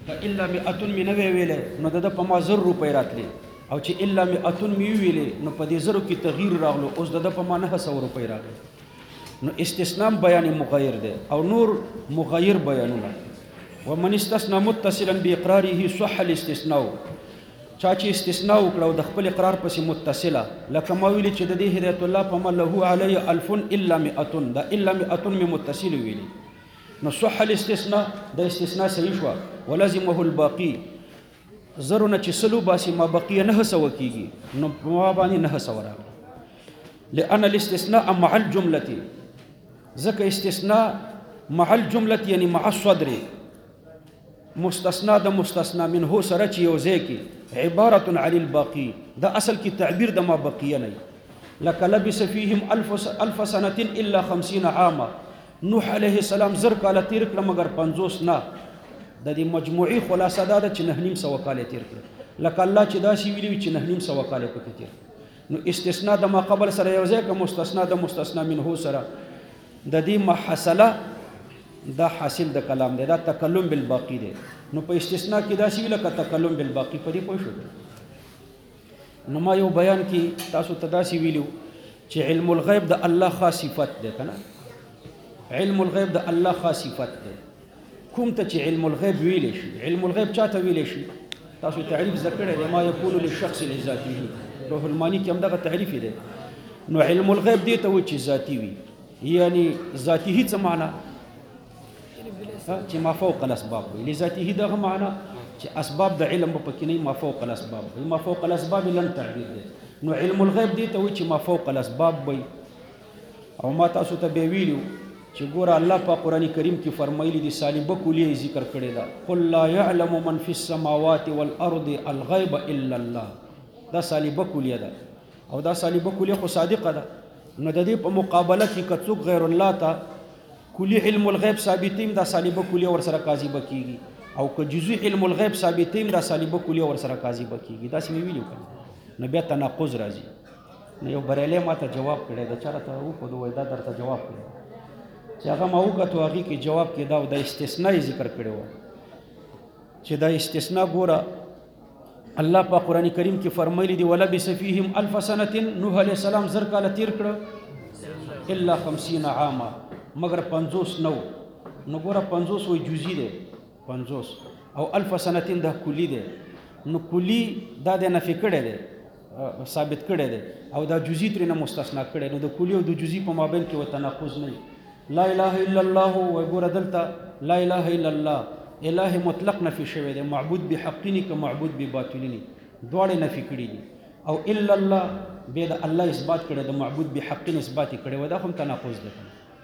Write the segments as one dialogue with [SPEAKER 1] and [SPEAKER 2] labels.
[SPEAKER 1] الا مئتون مې نه وی ویلې نو د په ما 100 روپۍ راتلې او چې الا مئتون مې ویلې نو په دې 100 کې تغییر راغلو اوس د په ما 900 روپۍ راغلي نو استثناء بیان مغیر دی او نور مغیر بیانونه ومن استثنى متصلا باقراره صح الاستثناء چا چې استثناء وکړو د خپل اقرار پسې متصله لکه ما ویلي چې د دې هدایت الله په ما له علی 1000 الا 100 دا الا 100 می متصل ویلي نو صح الاستثناء د استثناء صحیح شو ولازمه الباقي زرونه چې سلو باسي ما بقيه نه سو کیږي نو ما باندې نه سو راغلی لان الاستثناء مع الجمله ذکر استثناء مع الجمله یعنی مع الصدر مستثنا د مستثنا منه سره چې یو ځای کې عبارت عن الباقي دا اصل کې تعبیر د ما بقیه نه لك لبس فيهم الف سنه الا 50 عاما نوح عليه السلام زر کاله تیر کړ مگر 50 نه د دې مجموعي خلاصه دا چې 9.5 کاله تیر کړ لکه الله چې دا شی ویلی چې 9.5 کاله پکې تیر نو استثناء د ما قبل سره یو ځای کې مستثنا د مستثنا منه سره د دې محصله دا حاصل د کلام دی دا تکلم بالباقی دی نو په استثناء کې دا شی لکه تکلم بالباقی په دې پوه شو نو ما یو بیان کې تاسو تداسي ویلو چې علم الغیب د الله خاص صفت دی کنه علم الغیب د الله خاص صفت دی کوم ته چې علم الغیب ویل شي علم الغیب چاته ویل شي تاسو تعریف ذکر دی ما یقول للشخص لذاته روح المانی کې هم دغه تعریف دی نو علم الغیب دی ته و چې ذاتی وي یعنی ذاتی څه معنی چې ما فوق الاسباب لذاته دغه معنی چې اسباب د علم په کې نه ما فوق الاسباب ما فوق الاسباب لن تعبیر دي نو علم الغیب دي ته چې ما فوق الاسباب وي او ما تاسو ته به ویلو چې ګوره الله په قران کریم کې فرمایلی دي سالبه کلیه ذکر کړی دا قل لا يعلم من في السماوات والارض الغیب الا الله دا سالبه کلیه ده او دا سالبه کلیه خو صادقه ده نو د دې په مقابله کې کڅوک غیر الله ته کلی علم الغیب ثابتیم دا سالبه کلی ور سره قاضی بکیږي او که جزئی علم الغیب ثابتیم دا سالبه کلی ور سره قاضی بکیږي دا سمې ویلو کنه نو بیا تناقض راځي نو یو بریلی ماته جواب کړی دا چاته و په دوه دا درته جواب کړی چې هغه ما وکړو هغه کې جواب کې دا د استثناء ذکر کړی و چې دا استثناء ګوره الله په قران کریم کې فرمایلی دی ولبس فيهم 1000 سنه نوح علیہ السلام زر کاله تیر کړ الا 50 عاما مگر 50 نو ګوره 50 وی جزئی دی 50 او 1000 سنه د کلی دی نو کلی دا د نفي کړي دی ثابت کړي دی او دا جزئی ترنه مستثنا کړي نو د کلی او د جزئی په مابین کې و تناقض نه لا اله الا الله و ګوره دلته لا اله الا الله اله مطلق نفي شوی دی معبود بحقنی که معبود بباطلنی دواړه نفي کړي دي او الا الله به د الله اثبات کړي د معبود بحقن اثبات کړي و دا هم تناقض ده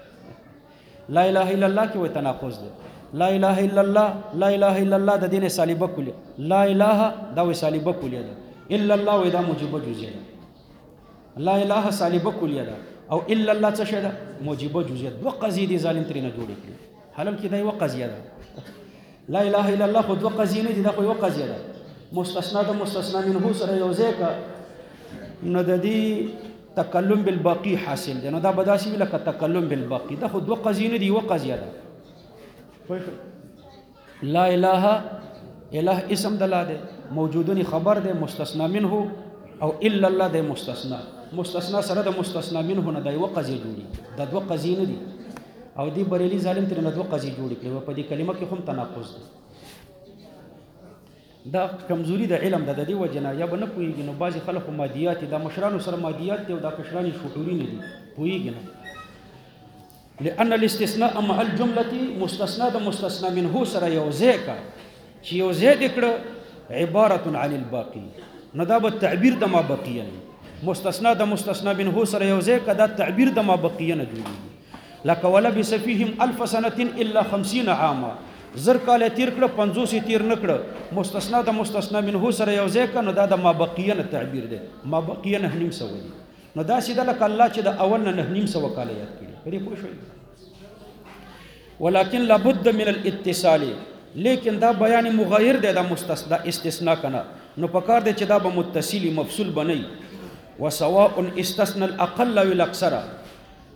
[SPEAKER 1] لا اله الا الله کې و تناقض ده لا اله الا الله لا اله الا الله د دین سالبه کلیه لا اله دا و سالبه کلیه ده الا الله و دا موجبه جزئیه ده لا اله سالبه کلیه ده او الا الله څه شه ده موجبه جزئیه دوه قضیې دي ظالم ترنه جوړ کړي حالم کې دا یو قضیه ده لا اله الا الله خود وقضیه نه دي دا خو یو قضیه ده مستثنا د مستثنا منه سره یو ځای کا نو د دې تکلم بالباقی حاصل ده نو دا بداسي ویل ک تکلم بالباقی دا خود وقضیه نه دي یو قضیه ده لا اله اله اسم دلاله موجودنی خبر ده مستثنا منه او الا الله ده مستثنا سره د مستثنا منه نه د یو قضیه جوړي د دوه قضیه نه دي او دی بریلی ظالم تر نه دوه قضیه جوړ کړي په دې کلمه کې هم تناقض دی دا کمزوري د علم د دې وجنه یا بنه پويږي نو بعضي خلکو مادیات د مشرانو سره مادیات او د کشرانی شعوري نه دي پويږي نه لأن الاستثناء مع الجمله مستثنا د مستثنا منه سره یو ځای چې یو ځای دکړه عبارت عن الباقي نو دا به تعبیر د ما بقیه مستثنا د مستثنا منه سره یو ځای دا تعبیر د ما بقیه نه جوړیږي لك ولبس فيهم 1000 سنه الا 50 عاما زر کاله تیر کړه 50 تیر نکړه مستثنا د مستثنا منه سره یو ځای کنه دا د ما بقیه نه تعبیر ده ما بقیه نه نیم سو دي نو دا سیده لك الله چې د اول نه نیم سو کاله یاد کړي پرې پوه شئ ولكن لابد من الاتصال لیکن دا بیان مغایر ده د مستثنا استثناء کنه نو پکار ده چې دا به متصل مفصول بنئ وسواء استثنى الاقل والاكثر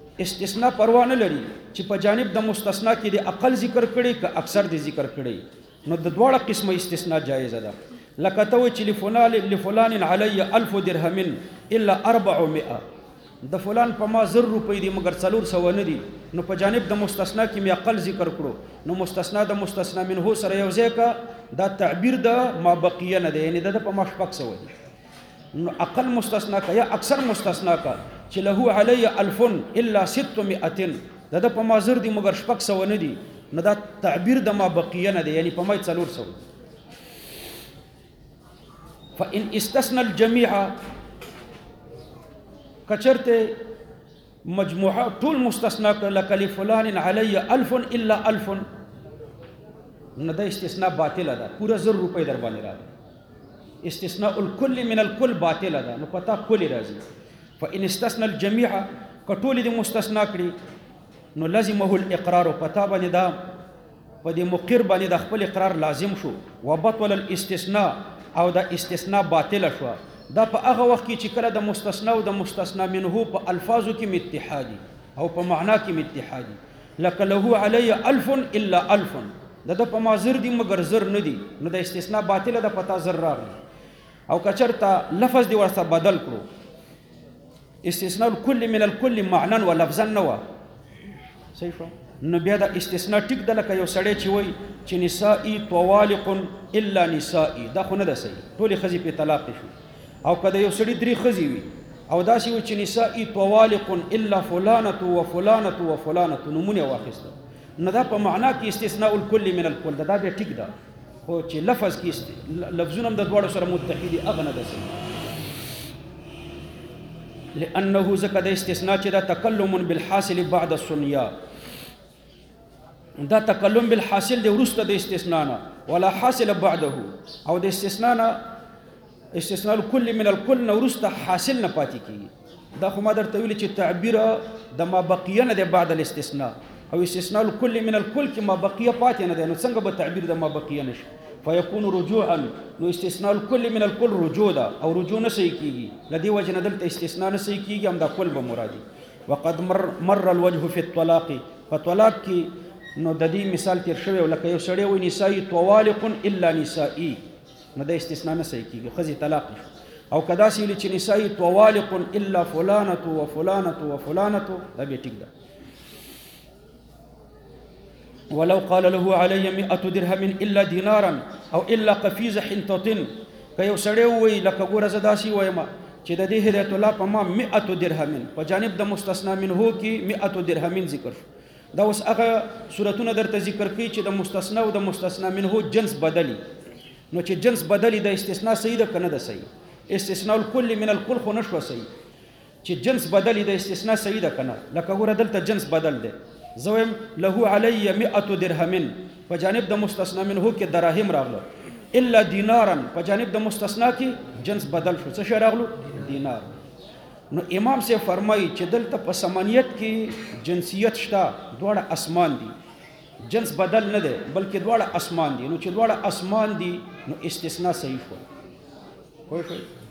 [SPEAKER 1] استثناء پروا نه لري چې په جانب د مستثنا کې د اقل ذکر کړي که اکثر د ذکر کړي نو د دواړه قسمه استثناء جایزه ده. لکه ته وایې چې لفلان علی 1000 درهم الا 400، د فلان په ما 1000 روپۍ دي مګر 400 نه دي. نو په جانب د مستثنا کې مې اقل ذکر کړو. نو مستثنا د مستثنا منه سره یو ځای کا، دا تعبیر د ما بقیه نه دی، یعنی د په ما 600 دي. نو اقل مستثنا کا یا اکثر مستثنا کا چې له علی 1000 الا 600، د په ما 1000 دي مګر 600 نه دي. نو دا تعبیر د ما بقیه نه دی، یعنی په ما 400. فإن استثنى الجميع، کچرته مجموعه ټول مستثنا کړه لفلان علی 1000 الا 1000، نو دا استثناء باطله ده، پورا 1000 روپۍ در باندې راځي. استثناء الكل من الكل باطله ده، نو پتا کلی راځي. فإن استثنى الجميع، کټول دي مستثنا کړي نو لازمه الاقرار، پتا باندې دا په دې مقر باندې د خپل اقرار لازم شو. وبطل الاستثناء، او دا استثناء باطل شو. دا په هغه وخت کې چې کله د مستثنا او د مستثنا منه په الفاظو کې اتحادي او په معنا کې اتحادي. لکه له علی 1000 الا 1000، د په ما 1000 دي مګر 1000 نه دي، نو د استثناء باطل ده، پتا 1000 راغلی. او کچرته لفظ دی ورسره بدل کړو، استثناء الكل من الكل معنا و لفظا نو صحیح شو، نو بیا د استثناء ټیک ده. لکه یو سړی چې وای چې نسائی طوالق الا نسائی، دا خو نه ده صحیح، ټولې ښځې په طلاق شو. او کله یو سړی 3 ښځې وي او داسې وي چې نسائی طوالق الا فلانه و فلانه و فلانه، نمونه واخیسته، نو دا په معنا کې استثناء الكل من الكل دا بیا ټیک ده. خو چې لفظ کې لفظونه د دواړو سره متحدي هغه نه ده صحیح. لانه ذکر د استثناء چې دا تکلم بالحاصل بعد السنیا، دا تکلم بالحاصل دی ورسته د استثناء نه، ولا حاصل بعده، او د استثناء نه استثناء الكل من الكل نه ورسته حاصل نه پاتې کیږي. دا خو ما درته ویل چې تعبیر د ما بقیه نه دی بعد الاستثناء، او استثناء الكل من الكل کې ما بقیه پاتې نه دی، نو څنګه به تعبیر د ما بقیه نشي؟ فيكون رجوعا، نو استثناء الكل من الكل رجوع ده، او رجوع نه صحیح کیږي. لدی وجه نه دلته استثناء نه صحیح کیږي، هم دا کل به مرادي. وقد مر الوجه في الطلاق، فطلاق کې نو د دې مثال تیر شوی، لکه یو سړی وایي نسائی طوالق الا نسائی، نو د استثناء نه صحیح کیږي، ښځې طلاق نشو. او کدا سی چې نسائی طوالق الا فلانه و فلانه و فلانه، دا به ټیک ده. ولو قال له علی 100 درهم الا دینارا او الا قفیز حنطه، که یو سړی وایي لکه ګوره زه داسې وایم چې د دې هدایت الله په ما 100 درهم، په جانب د مستثنا منه کې 100 درهم ذکر شو. دا اوس هغه صورتونه درته ذکر کوي چې د مستثنا او د مستثنا منه جنس بدلی. نو چې جنس بدلی د استثناء صحیح ده که نه ده صحیح؟ استثناء الكل من الكل خو نشوه صحیح. چې جنس بدلی د استثناء صحیح ده که نه؟ لکه ګوره دلته جنس بدل دی، زه وایم له علی 100 درهم، په جانب د مستثنا منه کې دراهم راغله، الا دینارا په جانب د مستثنا کې جنس بدل شو، څه شی راغلو؟ دینار. نو امام سے فرمایي چې دلته په سمانیت کې جنسیت شته، دواړه اسمان دي، جنس بدل نه دی بلکې دواړه اسمان دي. نو چې دواړه اسمان دي نو استثناء صحیح شو. خو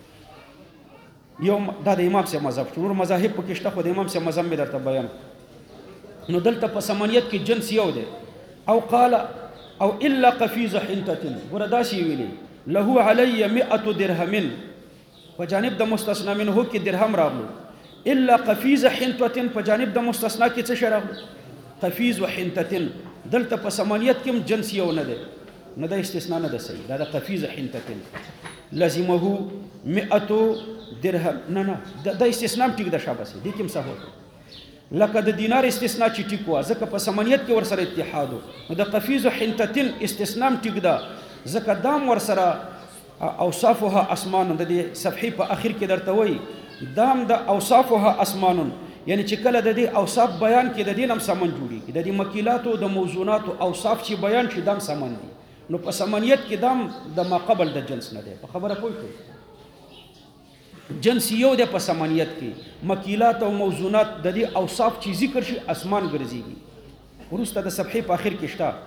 [SPEAKER 1] یو دا د امام سے مذهب شو، نور مذاهب پکې شته، خو د امام سے مذهب مې درته بیان. نو دلته په سمانیت کې جنس یو دی. او قال او الا قفیز حنطه، ګوره داسې ویلي له علی 100 درهم، په جانب د مستثنا منه کې درهم راغلو، الا قفیز حنطه په جانب د مستثنا کې څه شی راغلو؟ قفیز و حنطه. دلته په سمانیت کې جنس یو نه دی، نو دا استثناء نه ده صحیح، دا د قفیز حنطه لازمه 100 درهم، نه دا استثناء ټیک ده، شابه دي کوم څه هو. لکه د دینار استثناء چې ټیک و ځکه په سمانیت کې ورسره اتحاد، نو د قفیز و حنطه استثناء ټیک ده ځکه دام ورسره اوصافها اسمان. د دې صفحې په اخر کې درته وایي دام د اوصافها اسمان، یعنی چې کله د دې اوصاف بیان کې د دې نم سمن جوړیږي، د دې مکیلات او د موضوعات او اوصاف چې بیان شي دام سمن دي. نو په سمانیت کې دام د ما قبل د جنس نه دی. په خبره پوه شئ؟ جنس یو دی په سمانیت کې، مکیلات او موضوعات د دې اوصاف چې ذکر شي اسمان ګرځيږي. وروسته د صفحې په اخر کې شته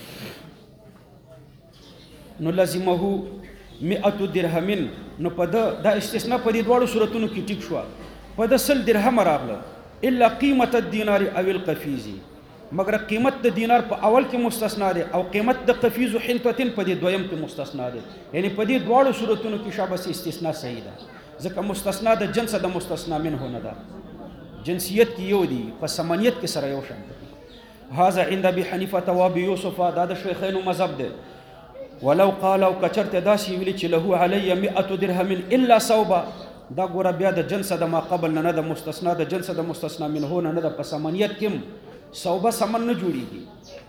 [SPEAKER 1] نو لازمه 100 درهم، نو په دا استثناء په دې دواړو صورتونو کې ټیک شو. په د 100 درهم راغله الا قیمت الدینار او القفیز، مگر قیمت د دینار په اول کې مستثنا دی او قیمت د قفیز حنطه په دې دویم کې مستثنا دی. یعنی په دې دواړو صورتونو کې شابه استثناء صحیح ده، ځکه مستثنا د جنس د مستثنا منه نه ده، جنسیت کې یو دی، په سمنیت کې سره یو شان دی. هذا عند ابي حنیفه و ابي یوسف، دا د شیخینو مذهب دی. ولو قال او کچرته داسې ویلي چې له علی 100 درهم الا صوبا، دا ګوره بیا د جنس د ما قبل نه د مستثنا د جنس د مستثنا منه نه د په سمنیت کې صوبه سمن نه جوړیږي.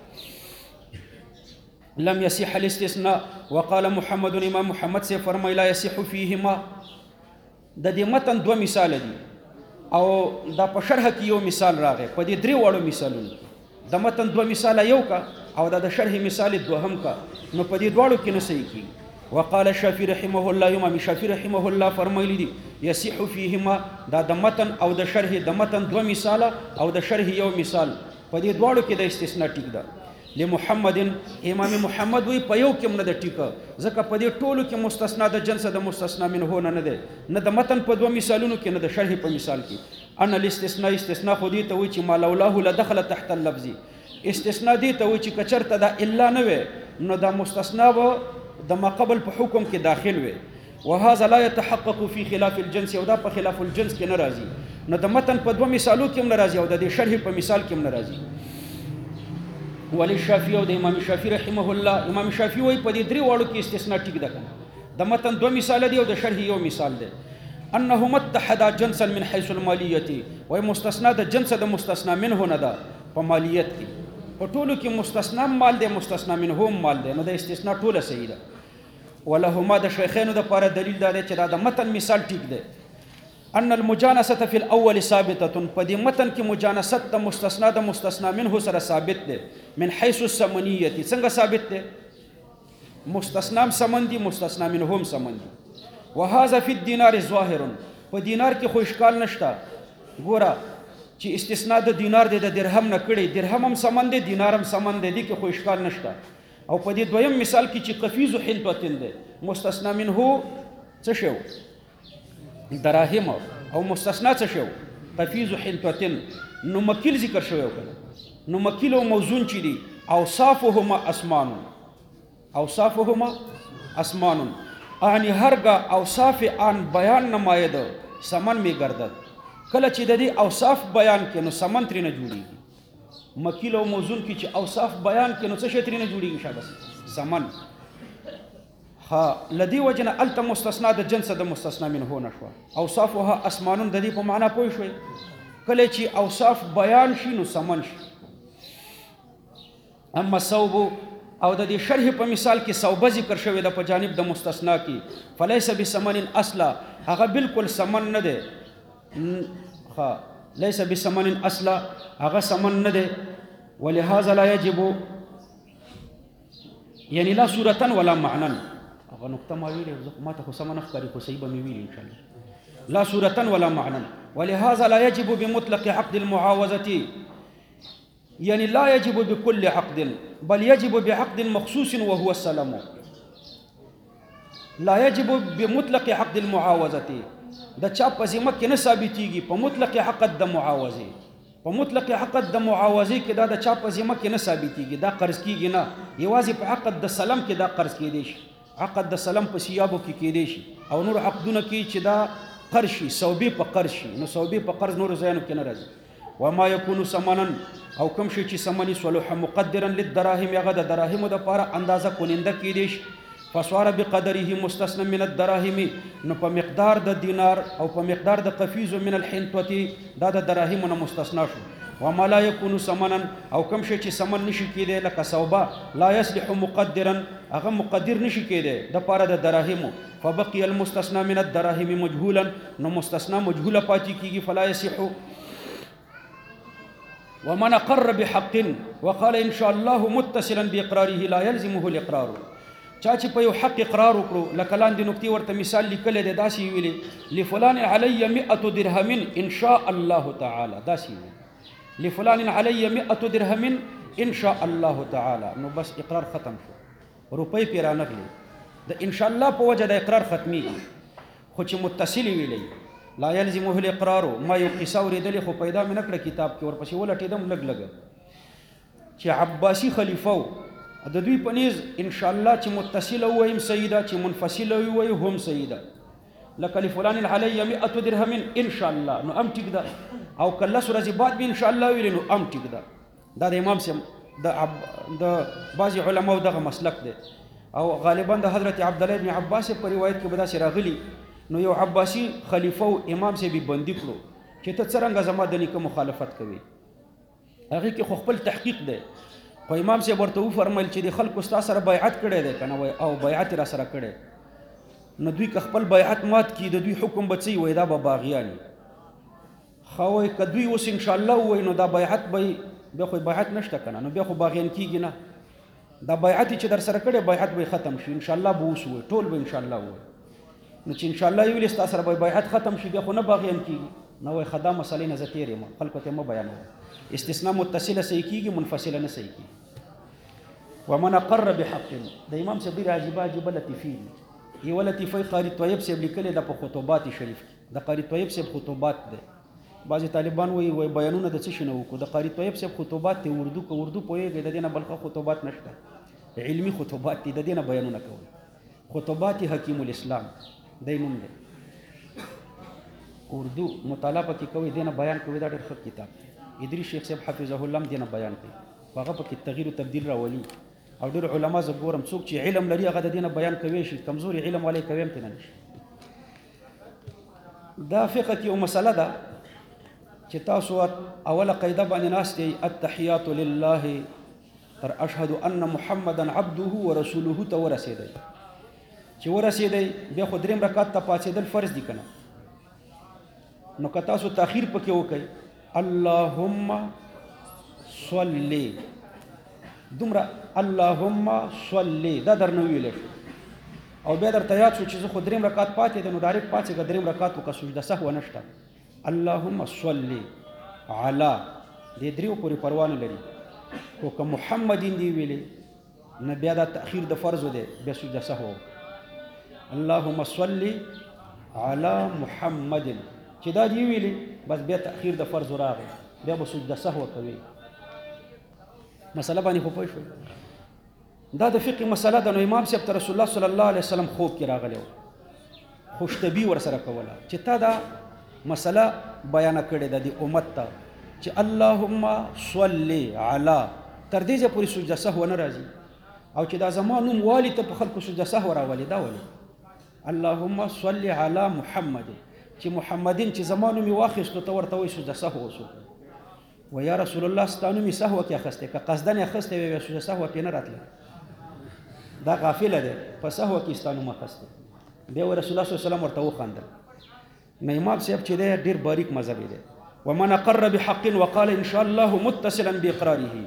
[SPEAKER 1] لم يصح الاستثناء. وقال محمد، امام محمد سے فرمای لا يصح فيهما. د دې متن دوه مثال دي او دا په شرح کې یو مثال راغی. په دې درې وړو مثالونو د متن دوه مثال یو کا او دا د شرح مثال دوهم کا، نو په دې دواړو کې نه صحیح کیږي. وقال الشافعي رحمه الله، امام شافعي رحمه الله فرمایلی دي يصح فيهما، دا د متن او د شرح، د متن دوه مثال او د شرح یو مثال، په دې دواړو کې د استثناء ټیک ده. لمحمد، امام محمد وی په یو کې نه د ټیک، ځکه په دې ټولو کې مستثنا د جنس د مستثنا منه نه ده، نه د متن په دوه مثالونو کې نه د شرح په مثال کې. ان الاستثناء، استثناء خو دې ته وی چې ما لولاه لدخل تحت اللفظ، استثناء دې ته وی چې کچرته دا الا نه وي نو دا مستثنا و د ما قبل په حکم کې داخل وي. وهذا لا يتحقق في خلاف الجنس، او دا په خلاف الجنس کې ناراضي، نو د متن په دوه مثالو کې هم ناراضي او د شرح په مثال کې هم ناراضي. وللشافعي، او د امام شافعي رحمه الله، امام شافعي وایي په دې درې واړو کې استثناء ټیک ده کنه، د متن دوه مثال دي او د شرح یو مثال دی. انهما اتحدا جنسا من حيث الماليه، وای مستثنا د جنس د مستثنا منه نه ده په مالیت کې، په ټولو کې مستثنا مال دی، مستثنا منه مال دی، نو د استثناء ټوله صحیح ده. ولهما د شیخینو د لپاره دلیل دا دی چې دا د متن مثال ټیک دی. ان المجانسه في الاول ثابته، په دې متن کې مجانست د مستثنا د مستثنا منه سره ثابت دی. من حيث الثمنيه، څنګه ثابت دی؟ مستثنا سمن دي، مستثنا منهم سمن دي. وهذا في الدينار ظاهر، په دینار کې خو اشکال نشته. ګوره چې استثناء د دینار دی د درهم نه کړي، درهم هم سمن دی، دینار هم سمن دی، دې کې خو اشکال نشته. او په دې دویم مثال کې چې قفیز حنطه دی، مستثنا منه څه شو؟ دراهم، او مستثنا څه شو؟ قفیز حنطه. نو مکیل ذکر شوی کنه، نو مکیل او موزون چي دي اوصافهما اسمان، اوصافهما اسمان، یعنی هرگاه اوصاف آن بیان نماید سمن می گردد. کله چې د دې اوصاف بیان کې نو سمن ترې نه جوړیږي. مکیل او موزون کې چې اوصاف بیان کې نو څه شی ترې نه جوړیږي؟ شابه سمن. ها لدی وجنه الت مستثنا د جنس د مستثنا منه نشو. اوصافها اسمانون د دې په معنا پوه شوي. کله چې اوصاف بیان شي نو سمن شي. اما صوب، او د دې شرح په مثال کې صوبه ذکر شوی د په جانب د مستثنا کې، فلیس بسمن اصلا، هغه بالکل سمن نه ده. ها ليس بسمن اصلا، هغه سمن نه ده. ولهذا لا يجب، يعني لا صورة ولا معنى. هغه نقطه ما ویلې، ما ته خو سمن ښکاري، خو صحیح به مې ویلې ان شاء الله. لا صورة ولا معنى. ولهذا لا يجب بمطلق عقد المعاوضة، يعني لا يجب بكل عقد، بل يجب بعقد مخصوص وهو السلام. لا يجب بمطلق عقد المعاوضة، د چا په ذمه کې نه ثابتېږي په مطلق عقد د معاوضې. په مطلق عقد د معاوضې کې دا د چا په ذمه کې نه ثابتېږي، دا قرض کېږي نه، یوازې په عقد د سلم کې دا قرض کېدی شي. عقد د سلم په سیابو کې کېدی شي، او نور عقدونه کې چې دا قرض شي، صوبې په قرض شي، نو صوبې په قرض نور ځایونو کې نه راځي. وما يكون ثمنا، او کوم شي چې ثمن صلح مقدرا للدراهم، هغه د دراهمو لپاره اندازه کوننده کېدی شي. فصار بقدره مستثنى من الدراهم، نو په مقدار د دینار او په مقدار د قفیز من الحنطه دا د دراهمو نه مستثنا شو. وما لا يكون ثمنا، او کوم شي چې ثمن نشي کېدی لکه صوبه، لا يصلح مقدرا، هغه مقدر نشي کېدی د پاره د دراهمو. فبقي المستثنى من الدراهم مجهولا، نو مستثنا مجهوله پاتې کیږي. فلا يصح. ومن اقر بحق وقال ان شاء الله متصلا باقراره لا يلزمه الاقرار، چا چې په یو حق اقرار وکړو، لکه لاندې نقطې ورته مثال لیکلی دی، داسې ویلي لفلان علی 100 درهم ان شاء الله تعالی، داسې ویلي لفلان علی 100 درهم ان شاء الله تعالی، نو بس اقرار ختم شو، روپۍ پې رانغلې، د ان شاء الله په وجه د اقرار ختمیږي. خو چې متصل ویلی لا يلزمه الاقرار، ما یو قصه اورېدلې خو پیدا مې نه کړه کتاب کې، ورپسې ولټېدم لږ لږ. چې عباسي خلیفه و د دوی په نیز انشاءالله چې متصله ووایم صحیح ده چې منفصله ووایي هم صحیح ده لکه لفلان علی 100 درهم انشاءالله نو هم ټیک ده او که لس ورځې بعد به انشاءالله ویلې نو هم ټیک ده دا د امام صاحب د بعضې علماو دغه مسلک دی او غالبا د حضرت عبدالله ابن عباس په روایت کې به داسې راغلي نو یو عباسي خلیفه و امام صاحب یې بندي کړو چې ته څرنګه زما د نیکه مخالفت کوي هغې کې خو خپل تحقیق دی خو امام صاحب ورته وفرمیل چې د خلکو ستا سره بیعت کړی دی که نه او بیعت یې را سره کړی نو دوی که خپل بیعت مات کړي د دوی حکم به څه وایي دا به باغیان وي ښه وایي که دوی اوس انشاءالله ووایي نو دا بیعت به بیا خو بیعت نشته که نه نو بیا خو باغیان کېږي نه دا بیعت چې در سره کړی بیعت به ختم شي انشاءالله به اوس ووایي ټول به انشاءالله ووایي نو چې انشاءالله یې ویلې ستا سره به بیعت ختم شي بیا خو نه باغیان کېږي نو وایي ښه دا مسلې نه زه تېر یم خلکو ته مه بیانوه استثناء متصله صحیح کېږي منفصله نه صحیح کېږي ومن اقر بحق د امام صاحب ډېرې عجیبه لطیفې دي یوه لطیفه قاري طیب صاحب لیکلې ده په خطوبات شریف کې د قاري طیب صاحب خطوبات دی بعضې طالبان وایي بیانونه د څه شي نه وکړو د قاري طیب صاحب خطوبات دی اردو که اردو پوهېږئ د دې نه بلخه خطوبات نشته علمي خطوبات دي د دې نه بیانونه کوي خطوبات حکیم الاسلام دی نوم دی اردو مطالعه پکې کوي دې نه بیان کوي دا ډېر ښه کتاب دی ادریس شیخ صاحب حفظه الله هم دې نه بیان کوي هغه پکې تغییر و تبدیل راولي او ډېر علما زه ګورم څوک چې علم لري هغه د دې نه بیان کوی شي کمزوري علم والی کوي هم ترې نه شي دا فقه کې یو مسله ده چې تاسو اوله قاعده باندې ناست یئ التحیات لله تر اشهد ان محمدا عبده ورسوله ته ورسېدئ چې ورسېدئ بیا خو درېم رکعت ته پاڅېدل فرض دي که نه نو که تاسو تاخیر پکې وکئ اللهم صلی دومره اللهم صلی دا درنه ویلی شو او بیا درته یاد شو چې زه خو درېم رکعت پاتې ده نو ډایرکټ پاڅېږه درېم رکعت وکړه سجده سهوه نشته اللهم صلی علی دې دریو پورې پروا نه لري خو که محمدین دې ویلې نه بیا دا تأخیر د فرضو دی بیا سجده سهوه اللهم صلی علی محمد چې دا دې ویلې بس بیا تأخیر د فرضو راغی بیا به سجده سهوه کوي مسله باندې خو پوه شوئ دا د فقه مسله ده نو امام صاحب ته رسول الله صلی الله علیه وسلم خوب کې راغلی و خوشطبي ورسره کوله چې تا دا مسله بیانه کړې ده د امت ته چې اللهم صلی علی تر دې ځایه پورې سجده سهو نه راځي او چې دا زما نوم والي ته په خلکو سجده سهو راولي دا ولې اللهم صلی علی محمد چې محمدین چې زما نوم یې واخیستو ته ورته وایي سجده سهو وسو و یا رسول الله ستا نوم یې سهوه کې اخیستی که قصدن یې اخیستی وی سجده سهوه پې نه راتله دا غافله دی په سهوه کې ستا نوم اخیستی بیا رسول الله صلی الله علیه وسلم ورته وخندل نو امام صاحب چې دی ډېر باریک مذهبي دی ومن اقر بحق وقال ان شاء الله متصلا باقراره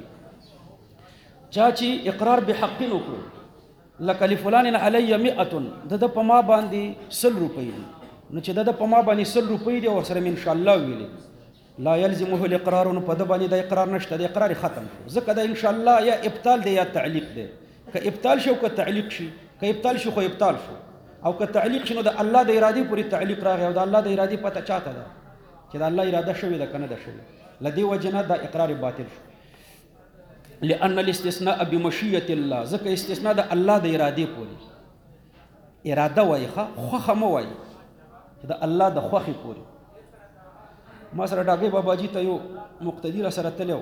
[SPEAKER 1] چا چې اقرار بحق وکړو لکه لفلان علی 100 د په ما باندې 100 روپۍ دي نو چې د په ما باندې 100 روپۍ دي او سره ان شاء الله ویلي لا يلزمه الاقرار نو په د باندې د اقرار نشته د اقرار ختم شو ځکه د ان شاء الله یا ابطال دی یا تعلیق دی که ابطال شو که تعلیق شي که ابطال شو خو ابطال شو او که تعلیق شنو د الله د ارادې پورې تعلیق راغی او د الله د ارادې پته چاته ده چې د الله اراده شوې ده که نه ده شوې لدې وجې نه دا اقرار باطل شو لأن الاستثناء بمشیة الله ځکه استثناء د الله د ارادې پورې اراده وایي خوښه مه وایي چې د الله د خوښې پورې ما سره ډاګی باباجي ته یو مقتدي را سره تللی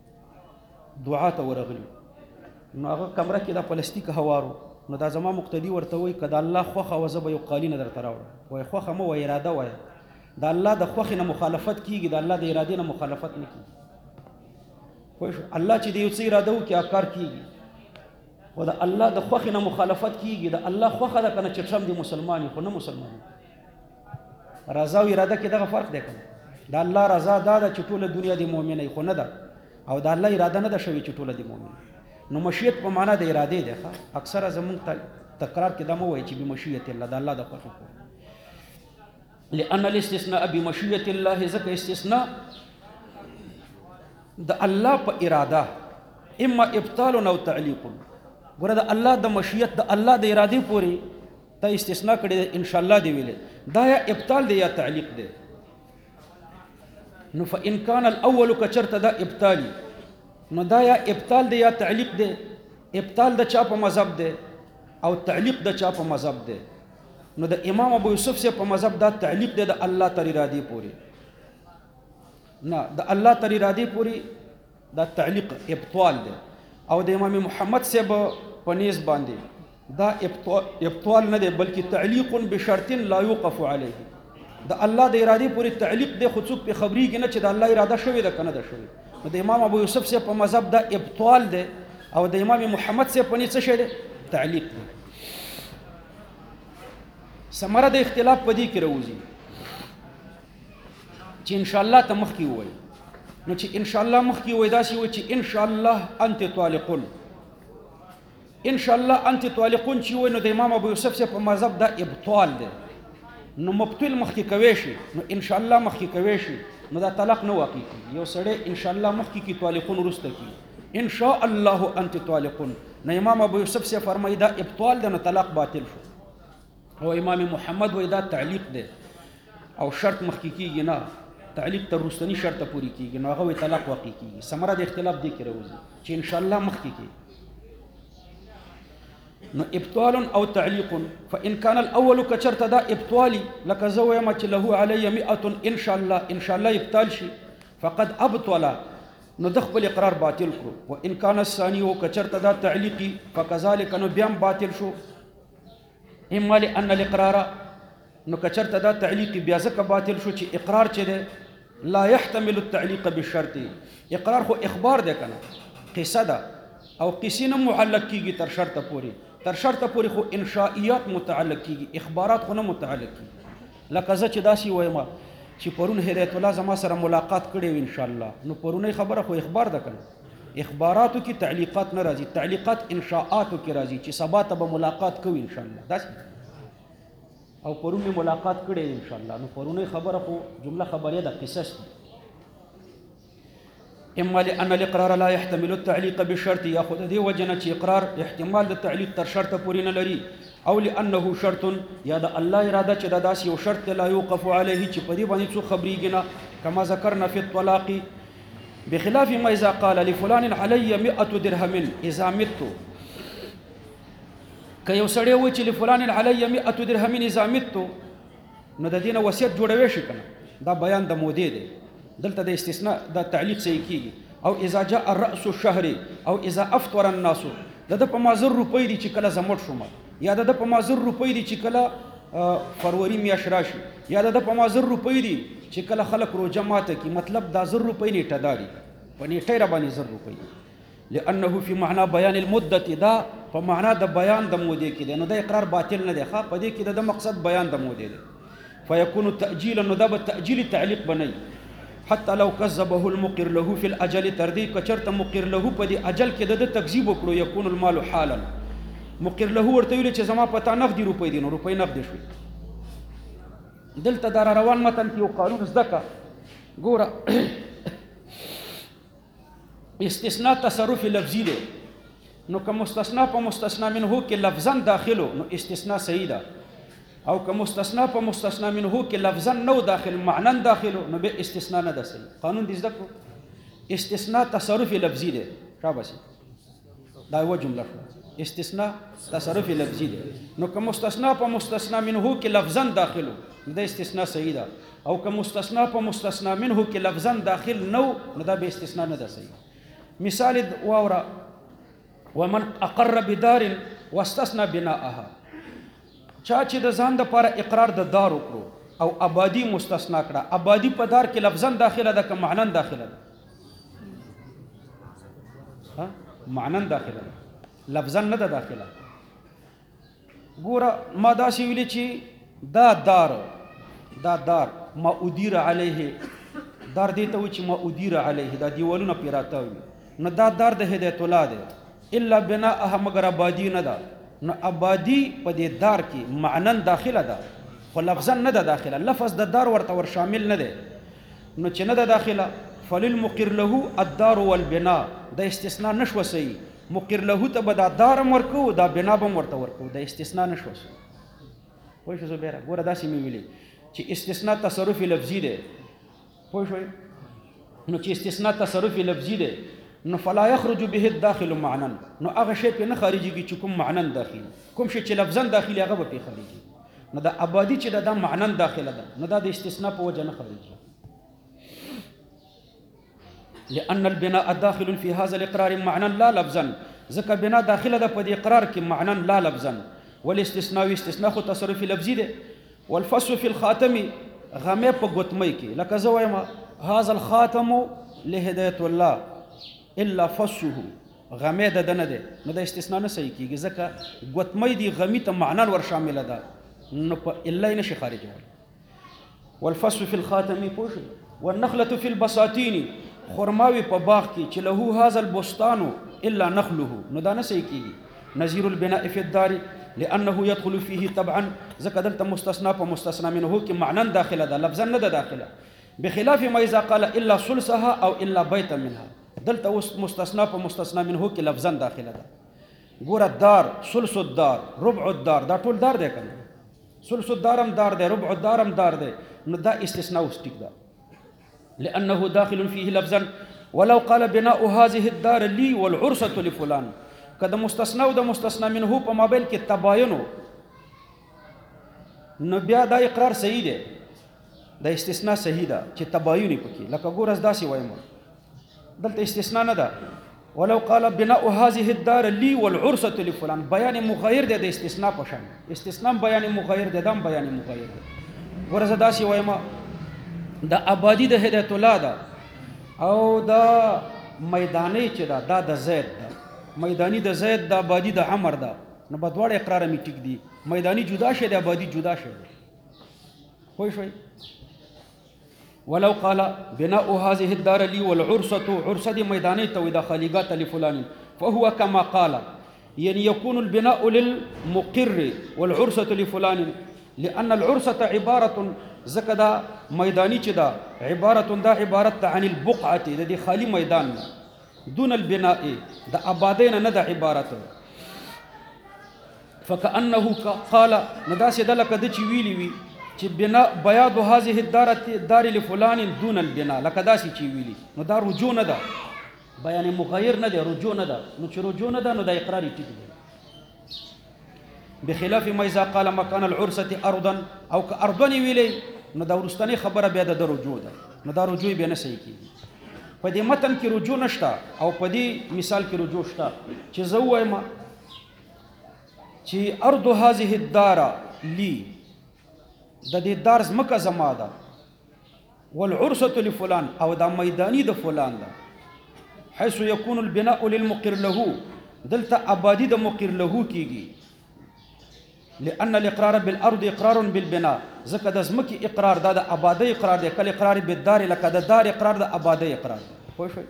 [SPEAKER 1] دعا ته ورغلي نو هغه کمره کې دا پلاستیک هوارو نو دا زما مقتدي ورته وایي که د الله خوښه وه زه به یو قالینه درته راوړم وایي خوښه مه وایي اراده وایه د الله د خوښې نه مخالفت کېږي د الله د ارادې نه مخالفت نه کېږي پوه شو الله چې د یو څه اراده وکړي هغه کار کېږي خو د الله د خوښې نه مخالفت کېږي د الله خوښه ده که نه چې ټرم دی مسلمان خو نه مسلمان رضا او اراده کې دغه فرق دی که نه د الله رضا دا ده چې ټوله دنیا د مؤمنۍ خو نه ده او د الله اراده نه ده شوې چې ټوله د مؤمنۍ نو مشیت په معنا د ارادې دی ښه اکثره زمونږ تکرار کې دا مه وایي چې بمشیت الله د الله د خوښې پورې لأن الاستثناء بمشیت الله ځکه استثناء د الله په اراده اما ابطال او تعلیق ګوره د الله د مشیت د الله د ارادې پورې ته استثناء کړی ان شاء الله دی ویلې دا یا ابطال دی یا تعلیق دی نو فإن كان الأول كچرت دا ابطالي نو دا یا ابطال دی یا تعلیق دی. ابطال د چا په مذهب دی او تعلیق د چا په مذهب دی؟ نو د امام ابو یوسف سے په مذهب دا تعلیق دی د الله تر ارادې پورې، نه د الله تر ارادې پورې دا تعلیق ابطال دی. او د امام محمد سے په نیز باندې دا ابطال نه دی بلکې تعلیق بشرط لا يوقف علیه. د الله د ارادې پورې تعلیق دی خو څوک په خبرېږي نه چې د الله اراده شوې ده که نه ده شوې. نو د امام ابو یوسف سے په مذهب دا ابطال دی او د امام محمد سے په نیز څه شی دی؟ تعلیق دی. ثمره د اختلاف په دې کې راوځي چې ان شاء الله ته مخکې ووایي. نو چې ان شاء الله مخکې ووایي داسې وایي چې ان شاء الله انت طالقون. ان شاء الله انت طالقون چې وایي نو د امام ابو یوسف سے په مذهب دا ابطال دی. نو مبطل مخکې کوي شي، نو ان شاء الله مخکې کوي شي، نو دا طلاق نه واقع کېږي. یو سړی ان شاء الله مخکې کې طالقون وروسته کېږي، ان شاء الله انت طالقون. نو امام ابو یوسف سے فرمایي دا ابطال دی، نو طلاق باطل شو. او امام محمد وایي دا تعلیق دی او شرط مخکې کېږي نه، تعلیق تر وروستني شرطه پورې کېږي، نو هغه وایي طلاق واقع کېږي. ثمره د اختلاف دې کې راوځي چې ان شاء الله مخکې کې نو ابطال او تعلیق. فان كان الاول کچرته دا ابطالي لکه زه وایم چې له علی 100 ان شاء الله، ان شاء الله ابطال شي فقد ابطل، نو د خپل اقرار باطل کړو. وان كان الثاني او کچرته دا تعلیقي فكذلك نو بیا باطل شو. اما لان الاقرار، نو کچرته دا تعلیقي بیا ځکه باطل شو چې اقرار چې دی لا يحتمل التعلیق بالشرط. اقرار خو اخبار دی کنه، قصه ده او قصې نه معلق کیږي تر شرطه پورې. تر شرطه پورې خو انشائیات متعلق کیږي، اخبارات خو نه متعلق کیږي. لکه زه چې داسې وایم چې پرون هدایت الله زما سره ملاقات کړی و ان شاء الله، نو پرونی خبره خو اخبار ده کنه. اخباراتو کې تعلیقات نه راځي، تعلیقات انشاءاتو کې راځي چې سبا ته به ملاقات کوي ان شاء الله داسې. او پرون می ملاقات کړی ان شاء الله، نو پرونی خبره خو جمله خبریه ده، قصص دي. اما لان الاقرار لا يحتمل التعليق بالشرط، ياخذ دي وجنه چې اقرار احتمال د تعلیق تر شرط پورې نه لري. او لانه شرط، یا د الله اراده چې دا داسې یو شرط لا يوقف عليه چې په دې باندې څوک خبرېږي نه. كما ذكرنا في الطلاق بخلاف ما اذا قال لفلان علي 100 درهم اذا مت. که یو سړی وایي چې لفلان علي 100 درهم اذا مت، نو د دې نه وصیت جوړوي شي کنه، دا بیان د مودې دی. دلته د استثناء د تعلیق صحیح کیږي. او اذا جاء الراس الشهر او اذا افطر الناس، د په مازر روپۍ دي چې کله زموت شوم، یا د په مازر روپۍ دي چې کله فروری میاشت راشي، یا د په مازر روپۍ دي چې کله خلک روزه ماته کی. مطلب دا زر روپۍ نیټه داري په نیټه را باندې زر روپۍ، لانه في معنى بیان المدة، دا په معنا د بیان د مودې کې دی. نو دا اقرار باطل نه دی، ښه په دې کې د مقصد بیان د مودې دی. فيكون تأجيلا، نو دا به تأجیل تعلیق بنئ. حتى لو كذبه المقر له في الاجل، تردی کچرته مقر له په دې اجل کې د تکذیب وکړو، يكون المال حالا. مقر له ورته ویل چې زما پتا نقدي روپۍ دي، نو روپۍ نقد شوي. دلته دار روان متن کې یو قانون زده کا ګوره. استثناء تصرف لفظي دی، نو که مستثنا په مستثنا منه کې لفظا داخلو نو استثناء صحیح ده، او که مستثنا په مستثنا منه کې لفظا نو داخل معنا داخلو نو به استثناء نه ده صحیح. قانون دې زده کو. استثناء تصرف لفظي دی، شاباسي دا یو جمله شو. استثناء تصرف لفظي دی، نو که مستثنا په مستثنا منه کې لفظا داخلو نو دا استثناء صحیح ده، او که مستثنا په مستثنا منه کې لفظا داخل نو نو دا به استثناء نه ده صحیح. مثال واورا ومن اقر بدار واستثنى بناءها، چا چې د ځان د لپاره اقرار د دار وکړو او آبادی مستثنا کړه. آبادی په دار کې لفظا داخله ده که معنا داخله ده؟ ها معنا داخله ده، لفظا نه ده داخله. ګوره ما داسې ویلي چې دا دار ما ادیر علیه، دار دې ته وایي چې ما ادیر علیه، دا دیوالونه پرې راته وي. نو دا دار د هدایت الله دی، الا بناءها مگر آبادی نه ده. نو آبادی په دې دار کې معنا داخله ده خو لفظا نه ده داخله. لفظ د دار ورته ور شامل نه ده، نو چې نه ده داخله فللمقر له الدار والبناء، دا استثناء نشو صحیح. مقر له ته به دا دار هم ورکو، دا بنا به هم ورته ورکو، دا استثناء نشو صحیح. پوه شو زبیره؟ ګوره داسې مې ویلي چې استثناء تصرف لفظي دی. پوه شوئ؟ نو چې استثناء تصرف لفظي دی نو فلا يخرج به الداخل معنا، نو هغه شی په نه خارجيږي چې کوم معنا داخلي، کوم شی چې لفظا داخلي هغه به په خارجي. نو دا آبادی چې دا معنا داخله ده، نو دا د استثناء په وجه نه خارجي. لأن البناء داخل في هذا الإقرار معنا لا لفظا، ځکه بنا داخله ده په دې اقرار کې معنا لا لفظا. والاستثناء استثناء خو تصرفي لفظي ده. والفص في الخاتم غمه په ګوتمۍ کې، لکه زه وایم هذا الخاتم لهدایت الله الا فصه، غمه د دنه ده، نو د استثناء نه صحیح کیږي ځکه ګوتمۍ دی غمی ته معنا ور شامل ده، نو په الا نشي خارجه. والفص في الخاتم پوش. والنخله في البساتين، خرماوي په باغ کې چې له هذا البستان الا نخله، نو دا نه صحیح کیږي. نظیر البناء في الدار لانه يدخل فيه طبعا، ځکه دلته مستثنا په مستثنا منه کې معنا داخله ده، لفظا نه ده داخله. بخلاف ما اذا قال الا ثلثها او الا بيتا منها، دلته اوس مستثنا په مستثنا منه کې لفظا داخله ده. ګوره دار، ثلث الدار، ربع الدار، دا ټول دار دی کنه، ثلث الدار هم دار دی، ربع الدار هم دار دی، نو دا استثناء اوس ټیک ده. لانه داخل فيه لفظا. ولو قال بناء هذه الدار لي والعرسه لفلان، کله مستثنا او د مستثنا منه په مابین کې تباین، نو بیا دا اقرار صحیح دی، دا استثناء صحیح ده چې تباین پکې. لکه ګورز داسې وایم دلته استثناء نه ده. ولو قال بناء هذه الدار لي والعرسه لفلان، بیان مغایر دی د استثناء په شان، استثناء بیان مغایر دی، دام بیان مغایر دی. ګورز داسې وایم د آبادی د هدایت الله ده او دا میدانی چې دا د زید ده، میدانی د زید د آبادی د عمر ده، نو په دواړه اقرار می ټیک دي. میدانی جدا شه د آبادی جدا شه. خو شوي. ولو قال بناء هذه الدار لي والعرسه، عرسه دي میدانی تو د خلیقات لفلان، فهو كما قال، يعني يكون البناء للمقر والعرسه لفلان، لان العرسه عباره، ځکه دا میدانی چې دا عبارت دا عبارت عن البقعه، د دې خالی میدان دون البناء، د آبادین نه د عبارت. فكأنه قال، نداس دلک د چی ویلی وی چې بنا بیاض هذه الدار لفلان دون البناء، لکه داسې چی ویلی، نو دا رجوع نه ده، بیان مغیر نه ده، رجوع نه ده. نو چې رجوع نه ده نو د اقرار ټیک دی. بخلاف ما اذا قال مكان العرسه ارضا او كارضا ویلی، نو دا ورستنی خبره بیا د رجوع ده، نو دا رجوع به نه صحیح کیږي. په دې متن کې رجوع نشته او په دې مثال کې رجوع شته چې زه وایم چې ارض هذه الدار لي، د دې دار زمکه زما ده، والعرسه لفلان، او دا میدانی د فلان ده. حيث يكون البناء للمقر له، دلته آبادی د مقر له کیږي. لأن الإقرار بالأرض إقرار بالبناء، ځکه د ځمکې اقرار دا د آبادی اقرار دی، کله اقرار بالدار لکه د دار اقرار د آبادی اقرار دی. پوه شئ.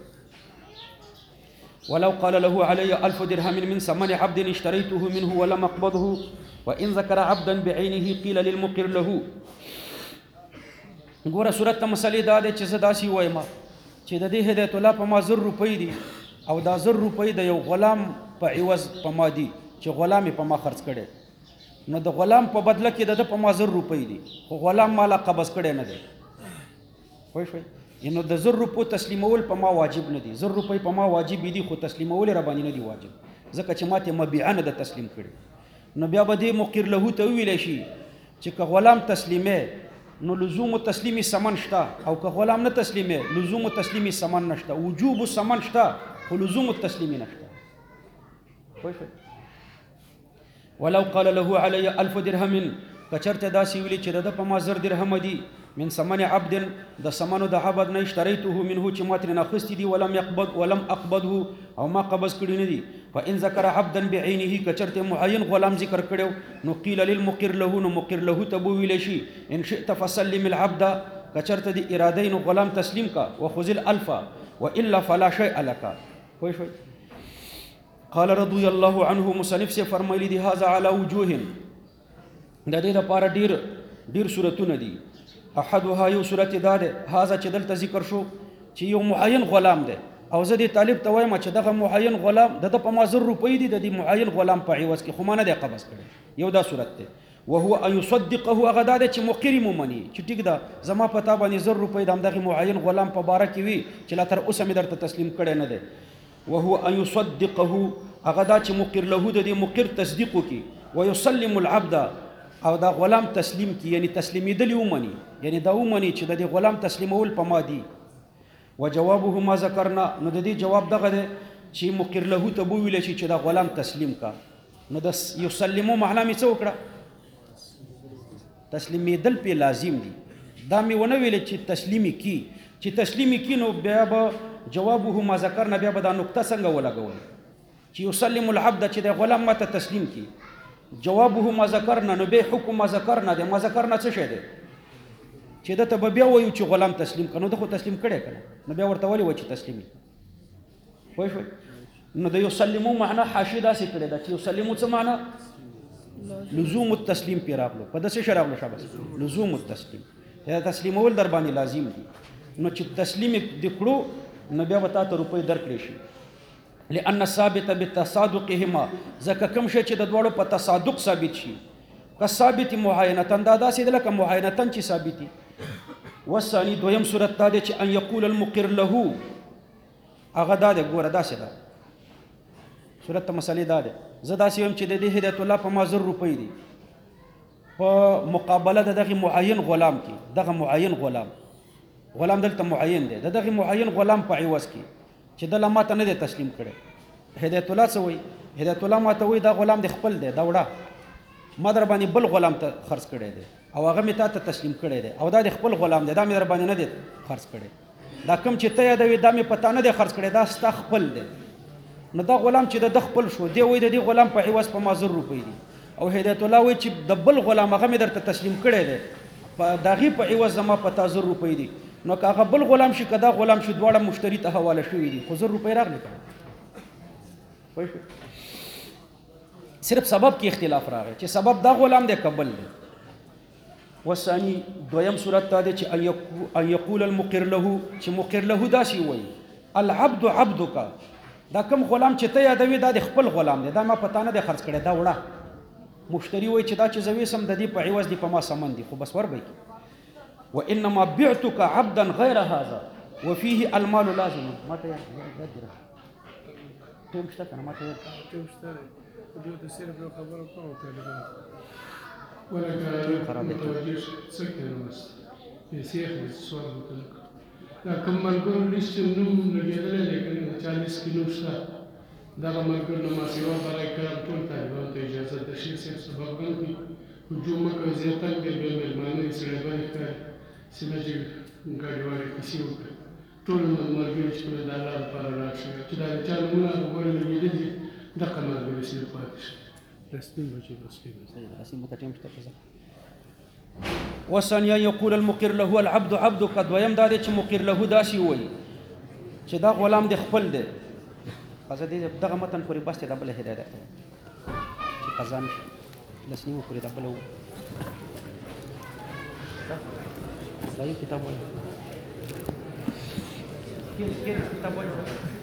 [SPEAKER 1] ولو قال له علي 1000 درهم من ثمن عبد اشتريته منه ولم أقبضه، وإن ذكر عبدا بعينه قيل للمقر له. ګوره صورت ته مسلې دا دی چې زه داسې وایم چې د دې هدایت الله په ما 1000 روپۍ دي او دا 1000 روپۍ د یو غلام په عوض په ما دي چې غلام په ما خرڅ کړي، نو د غلام په بدله کې د په ما 1000 روپۍ دي، خو غلام مالا قبض کړي نه دی. پوه شئ. نو د 1000 روپو تسلیمول په ما واجب نه دي، 1000 روپۍ په ما واجب دي خو تسلیمول را باندې نه دي واجب، ځکه چې ماته مبيعانه د تسلیم کړي. نو بیا به دې مقر له ته ویل شي چې که غلام تسلیمه نو لزوم تسلیمی سمن شته، او که غلام نه تسلیمه لزوم تسلیمی سمن نشته، وجوب سمن شته خو لزوم التسلیم نشته. پوه شئ. ولو قال له علي 1000 درهم، کچرته داسې ویلي چې د په ما 1000 درهم دي من ثمن عبد، د ثمنو د عبد نه اشتریته منه چې ما ترې اخیستي دي، ولم اقبضه او ما قبض کړي نه دي. فان ذكر عبدا بعينه، کچرته معین غلام ذکر کړو، نو قیل للمقر له، نو مقر له ته ویل شي ان شئت فسلم العبد، کچرته د ارادې نو غلام تسلیم کا، وخذ الالف والا فلا شيء لك. پوه شئ. قال رضي الله عنه، مصنف سے فرمایلی دي هذا على وجوه، د دې لپاره ډیر صورتونه دي. احدها یو صورت دا ده، هذا چې دلته ذکر شو چې یو معین غلام ده، او زه دې طالب ته وایم چې دغه معین غلام د په ما 1000 روپۍ دي، د دې معین غلام په عوض کې خو ما نه دی قبض کړی. یو دا صورت ده. وهو ان يصدقه، هغه دا ده چې مقر مومني چې ټیک ده زما پتا باندې 1000 روپۍ د دغه معین غلام په باره کې وي چې لا تر اوسه مې درته تسلیم کړی نه ده. وهو ان يصدقه هغه دا چې مقر له د دې مقر تصدیق وکي ويسلم العبد او دا غلام تسلیم کی یعنی تسلیمیدل ومني یعنی دا ومني چې د دې غلام تسلیمول په ما دي وجوابه ما ذکرنا نو د دې جواب دغه دی چې مقر له ته بو ویل شي چې دا غلام تسلیم کا نو د یسلمو معنا می څه وکړه تسلیمیدل په لازم دي دا می ونه ویل چې تسلیمی کی چې تسلیمی کی نو بیا به جوابه ما ذکرنا بیا به دا نقطه څنګه ولګول چې یسلم العبد چې د غلام ماته تسلیم کی جوابه ما ذکرنا نو به حکم ما ذکرنا د ما ذکرنا څه شه ده چې د ته بیا وایو چې غلام تسلیم کنو د خو تسلیم کړي کنه نو بیا ورته ولي و چې تسلیمي وای شو نو د یسلمو معنا حاشیه داسې کړي دا چې یسلمو څه معنا لزوم التسلیم پیراغلو په داسې شراغلو شاباس لزوم التسلیم دا تسلیمول در باندې لازم دي نو چې تسلیم دکړو نو بیا وتا ته روپۍ درکړي شي لأن ثابت بتصادقهما ځکه کوم شی چې د دوړو په تصادق ثابت شي که ثابت معاینه دا داسې ده لکه معاینه چې ثابتي والثاني دویم صورت دا دی چې ان یقول المقر له هغه دا دی ګوره داسې ده صورت ته مسلې دا دی زه داسې یم چې د دې هدایت الله په ما 1000 روپۍ دي په مقابله د دغه معین غلام کې دغه معین غلام دلته معین دی دغه معین غلام په عوض کې چې د لماته نه دی تسلیم کړي هدایت الله څه وایي هدایت الله ماته وایي دا غلام د خپل دی دا وړه ما در باندې بل غلام ته خرڅ کړی دی او هغه مې ته تسلیم کړی دی او دا د خپل غلام دی دا مې در باندې نه دی خرڅ کړی دا کوم چې ته یادوي دا مې پتا نه دی خرڅ کړی دا ستا خپل دی نو دا غلام چې د خپل شو دی وایي د دې غلام په عوض په ما 1000 روپۍ دي او هدایت الله وایي چې د بل غلام هغه مې درته تسلیم کړی دی په دغه په عوض زما په 1000 روپۍ دي نو که هغه بل غلام شي کدا غلام شي دواړه مشتری ته حواله شوی دي خو 1000 روپۍ راغلي پوه صرف سبب کې اختلاف راغی چې سبب دا غلام دی قبل دی والثاني دویم صورت دا دی چې ان یقول المقر له چې مقر له دا شی وایي العبد عبدک دا کوم غلام چې ته یادوي دا د خپل غلام دی دا ما پتا نه دی خرڅ کړی دا وړه مشتری وایي چې دا چې زوی سم د دې په عوض دی په ما سمن دي خو بس ور به وانما بعتك عبدا غير هذا وفيه المال لازم ما ته ټیم شته کنه ما ته
[SPEAKER 2] ټیم شته دوی ته صرف یو خبره کوم طالبان ولکه متوجه څه کوي پیسې خو سوال وکړه دا کوم ملګرو لیست نوم لګیدل لیکن 40 کیلو شته دا ملګرو نو ما سیوا برای کار ټول طالبان ته اجازه ده چې سبب کوي هجوم کوي زیاته به مېلمانه سره باندې سمجي ګاډیوالي کیسې وکړي ټول ملګري چې د الله لپاره راشي چې دا چا نمونه وګورل لګېدلي دغه ملګري سره پاتې شي رسمي بچي رسمي
[SPEAKER 1] متټیم شته وثانيا يقول المقر له العبد عبدك دویم دا دی چې مقر له داسې وایي چې دا غلام د خپل دی قضا دې دغه متن پورې بس ته بل هدایت چې قزان لسنیو پورې د بل دا یو کتاب وایي کې کتاب وایي